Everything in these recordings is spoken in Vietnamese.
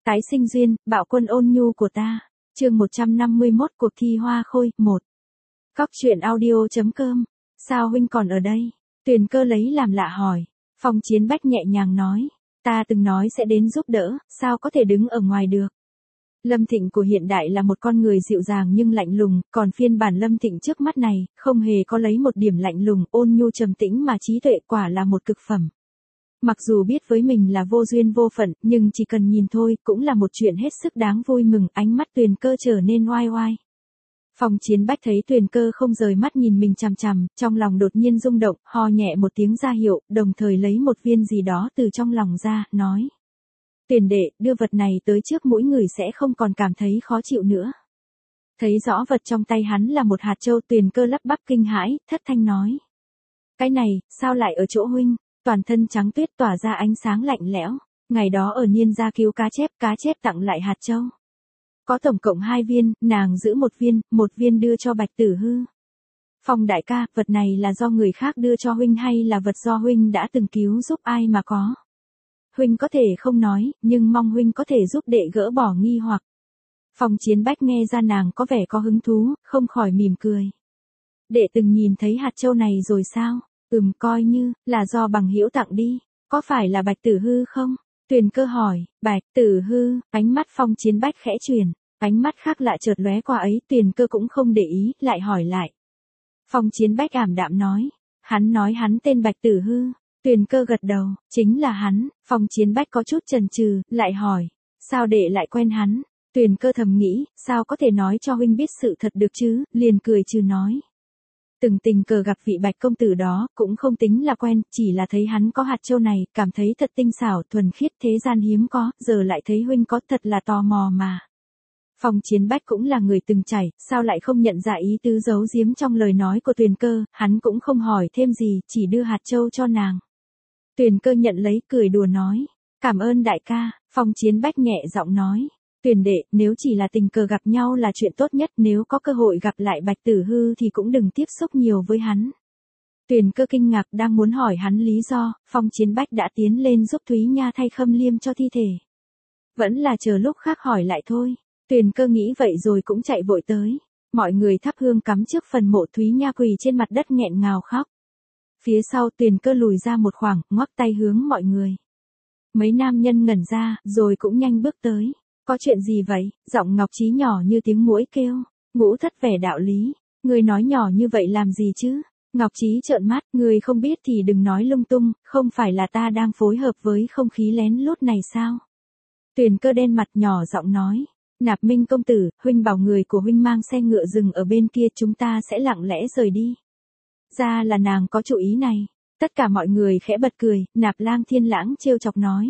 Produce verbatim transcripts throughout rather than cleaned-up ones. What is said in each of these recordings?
Tái sinh duyên, bạo quân ôn nhu của ta. Chương một trăm năm mươi mốt cuộc thi hoa khôi, một. Cóc truyện audio chấm com. Sao huynh còn ở đây? Tuyền Cơ lấy làm lạ hỏi. Phong Chiến Bách nhẹ nhàng nói. Ta từng nói sẽ đến giúp đỡ, sao có thể đứng ở ngoài được? Lâm Thịnh của hiện đại là một con người dịu dàng nhưng lạnh lùng, còn phiên bản Lâm Thịnh trước mắt này, không hề có lấy một điểm lạnh lùng, ôn nhu trầm tĩnh mà trí tuệ quả là một cực phẩm. Mặc dù biết với mình là vô duyên vô phận, nhưng chỉ cần nhìn thôi, cũng là một chuyện hết sức đáng vui mừng, ánh mắt Tuyền Cơ trở nên oai oai. Phong Chiến Bách thấy Tuyền Cơ không rời mắt nhìn mình chằm chằm, trong lòng đột nhiên rung động, ho nhẹ một tiếng ra hiệu, đồng thời lấy một viên gì đó từ trong lòng ra, nói. Tuyền đệ, đưa vật này tới trước mũi người sẽ không còn cảm thấy khó chịu nữa. Thấy rõ vật trong tay hắn là một hạt châu, Tuyền Cơ lắp bắp kinh hãi, thất thanh nói. Cái này, sao lại ở chỗ huynh? Toàn thân trắng tuyết tỏa ra ánh sáng lạnh lẽo. Ngày đó ở Niên gia cứu cá chép, cá chép tặng lại hạt châu. Có tổng cộng hai viên, nàng giữ một viên, một viên đưa cho Bạch Tử Hư. Phong đại ca, vật này là do người khác đưa cho huynh hay là vật do huynh đã từng cứu giúp ai mà có? Huynh có thể không nói, nhưng mong huynh có thể giúp đệ gỡ bỏ nghi hoặc. Phong Chiến Bách nghe ra nàng có vẻ có hứng thú, không khỏi mỉm cười. Đệ từng nhìn thấy hạt châu này rồi sao? Ừm, coi như là do bằng hữu tặng đi. Có phải là Bạch Tử Hư không? Tuyền Cơ hỏi. Bạch Tử Hư? Ánh mắt Phong Chiến Bách khẽ chuyển, ánh mắt khác lạ chợt lóe qua ấy, Tuyền Cơ cũng không để ý, lại hỏi lại. Phong Chiến Bách ảm đạm nói. Hắn nói hắn tên Bạch Tử Hư. Tuyền Cơ gật đầu. Chính là hắn. Phong Chiến Bách có chút chần chừ, lại hỏi. Sao đệ lại quen hắn? Tuyền Cơ thầm nghĩ, sao có thể nói cho huynh biết sự thật được chứ, liền cười trừ nói. Từng tình cờ gặp vị Bạch công tử đó, cũng không tính là quen, chỉ là thấy hắn có hạt châu này, cảm thấy thật tinh xảo, thuần khiết, thế gian hiếm có, giờ lại thấy huynh có, thật là tò mò mà. Phong Chiến Bách cũng là người từng trải, sao lại không nhận ra ý tứ giấu giếm trong lời nói của Tuyền Cơ, hắn cũng không hỏi thêm gì, chỉ đưa hạt châu cho nàng. Tuyền Cơ nhận lấy, cười đùa nói, cảm ơn đại ca. Phong Chiến Bách nhẹ giọng nói. Tuyền đệ, nếu chỉ là tình cờ gặp nhau là chuyện tốt nhất, nếu có cơ hội gặp lại Bạch Tử Hư thì cũng đừng tiếp xúc nhiều với hắn. Tuyền Cơ kinh ngạc đang muốn hỏi hắn lý do, Phong Chiến Bách đã tiến lên giúp Thúy Nha thay khâm liêm cho thi thể. Vẫn là chờ lúc khác hỏi lại thôi. Tuyền Cơ nghĩ vậy rồi cũng chạy vội tới. Mọi người thắp hương cắm trước phần mộ, Thúy Nha quỳ trên mặt đất nghẹn ngào khóc. Phía sau Tuyền Cơ lùi ra một khoảng, ngoắc tay hướng mọi người. Mấy nam nhân ngẩn ra, rồi cũng nhanh bước tới. Có chuyện gì vậy? Giọng Ngọc Trí nhỏ như tiếng muỗi kêu. Ngũ Thất vẻ đạo lý. Người nói nhỏ như vậy làm gì chứ? Ngọc Trí trợn mắt, người không biết thì đừng nói lung tung, không phải là ta đang phối hợp với không khí lén lút này sao? Tuyền Cơ đen mặt nhỏ giọng nói. Nạp Minh công tử, huynh bảo người của huynh mang xe ngựa dừng ở bên kia, chúng ta sẽ lặng lẽ rời đi. Ra là nàng có chủ ý này. Tất cả mọi người khẽ bật cười, Nạp Lang Thiên Lãng trêu chọc nói.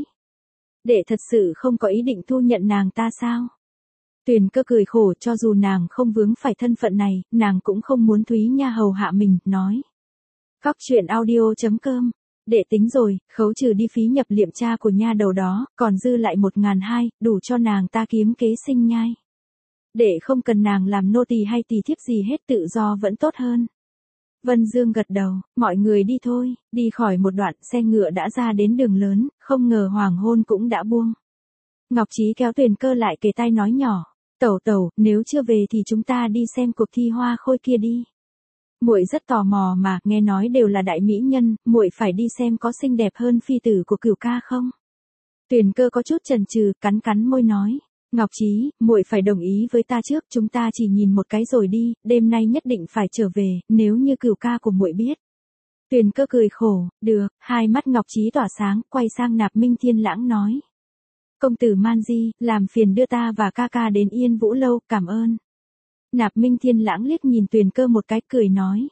Đệ thật sự không có ý định thu nhận nàng ta sao? Tuyền Cơ cười khổ, cho dù nàng không vướng phải thân phận này, nàng cũng không muốn Thúy Nha hầu hạ mình, nói. Cóc truyện audio chấm com. Đệ tính rồi, khấu trừ đi phí nhập liệm cha của nha đầu đó, còn dư lại một ngàn hai, đủ cho nàng ta kiếm kế sinh nhai. Đệ không cần nàng làm nô tỳ hay tỳ thiếp gì hết, tự do vẫn tốt hơn. Vân Dương gật đầu, mọi người đi thôi. Đi khỏi một đoạn, xe ngựa đã ra đến đường lớn, không ngờ hoàng hôn cũng đã buông. Ngọc Trí kéo Tuyền Cơ lại kề tai nói nhỏ. Tẩu tẩu, nếu chưa về thì chúng ta đi xem cuộc thi hoa khôi kia đi. Muội rất tò mò mà, nghe nói đều là đại mỹ nhân, muội phải đi xem có xinh đẹp hơn phi tử của Cửu ca không? Tuyền Cơ có chút chần chừ, cắn cắn môi nói. Ngọc Trí, muội phải đồng ý với ta trước, chúng ta chỉ nhìn một cái rồi đi, đêm nay nhất định phải trở về, nếu như Cửu ca của muội biết. Tuyền Cơ cười khổ, được, hai mắt Ngọc Trí tỏa sáng, quay sang Nạp Minh Thiên Lãng nói. Công tử Man Di, làm phiền đưa ta và ca ca đến Yên Vũ lâu, cảm ơn. Nạp Minh Thiên Lãng liếc nhìn Tuyền Cơ một cái, cười nói.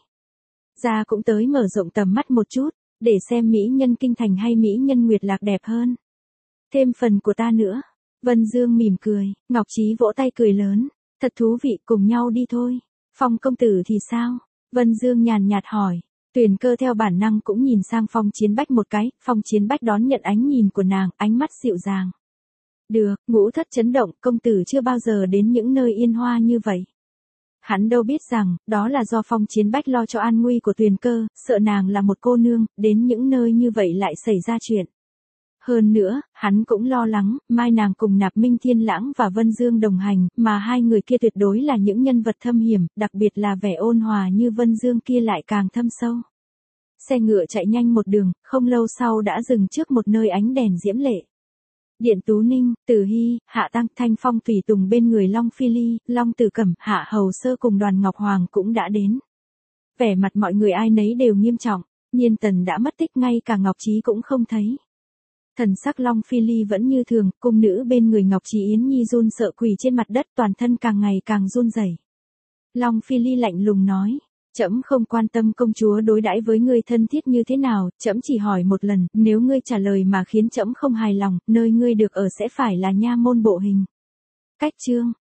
Ra cũng tới mở rộng tầm mắt một chút, để xem mỹ nhân kinh thành hay mỹ nhân Nguyệt Lạc đẹp hơn. Thêm phần của ta nữa. Vân Dương mỉm cười, Ngọc Trí vỗ tay cười lớn. Thật thú vị, cùng nhau đi thôi. Phong công tử thì sao? Vân Dương nhàn nhạt hỏi. Tuyền Cơ theo bản năng cũng nhìn sang Phong Chiến Bách một cái, Phong Chiến Bách đón nhận ánh nhìn của nàng, ánh mắt dịu dàng. Được, Ngũ Thất chấn động, công tử chưa bao giờ đến những nơi yên hoa như vậy. Hắn đâu biết rằng, đó là do Phong Chiến Bách lo cho an nguy của Tuyền Cơ, sợ nàng là một cô nương, đến những nơi như vậy lại xảy ra chuyện. Hơn nữa, hắn cũng lo lắng, mai nàng cùng Nạp Minh Thiên Lãng và Vân Dương đồng hành, mà hai người kia tuyệt đối là những nhân vật thâm hiểm, đặc biệt là vẻ ôn hòa như Vân Dương kia lại càng thâm sâu. Xe ngựa chạy nhanh một đường, không lâu sau đã dừng trước một nơi ánh đèn diễm lệ. Điện Tú Ninh, Tử Hy, Hạ Tăng, Thanh Phong tùy tùng bên người Long Phi Ly, Long Tử Cẩm, Hạ Hầu Sơ cùng Đoàn Ngọc Hoàng cũng đã đến. Vẻ mặt mọi người ai nấy đều nghiêm trọng, Nhiên Tần đã mất tích, ngay cả Ngọc Trí cũng không thấy. Thần sắc Long Phi Ly vẫn như thường, cung nữ bên người Ngọc Trí Yến Nhi run sợ quỳ trên mặt đất, toàn thân càng ngày càng run rẩy. Long Phi Ly lạnh lùng nói, trẫm không quan tâm công chúa đối đãi với ngươi thân thiết như thế nào, trẫm chỉ hỏi một lần, nếu ngươi trả lời mà khiến trẫm không hài lòng, nơi ngươi được ở sẽ phải là nha môn bộ hình. Cách chương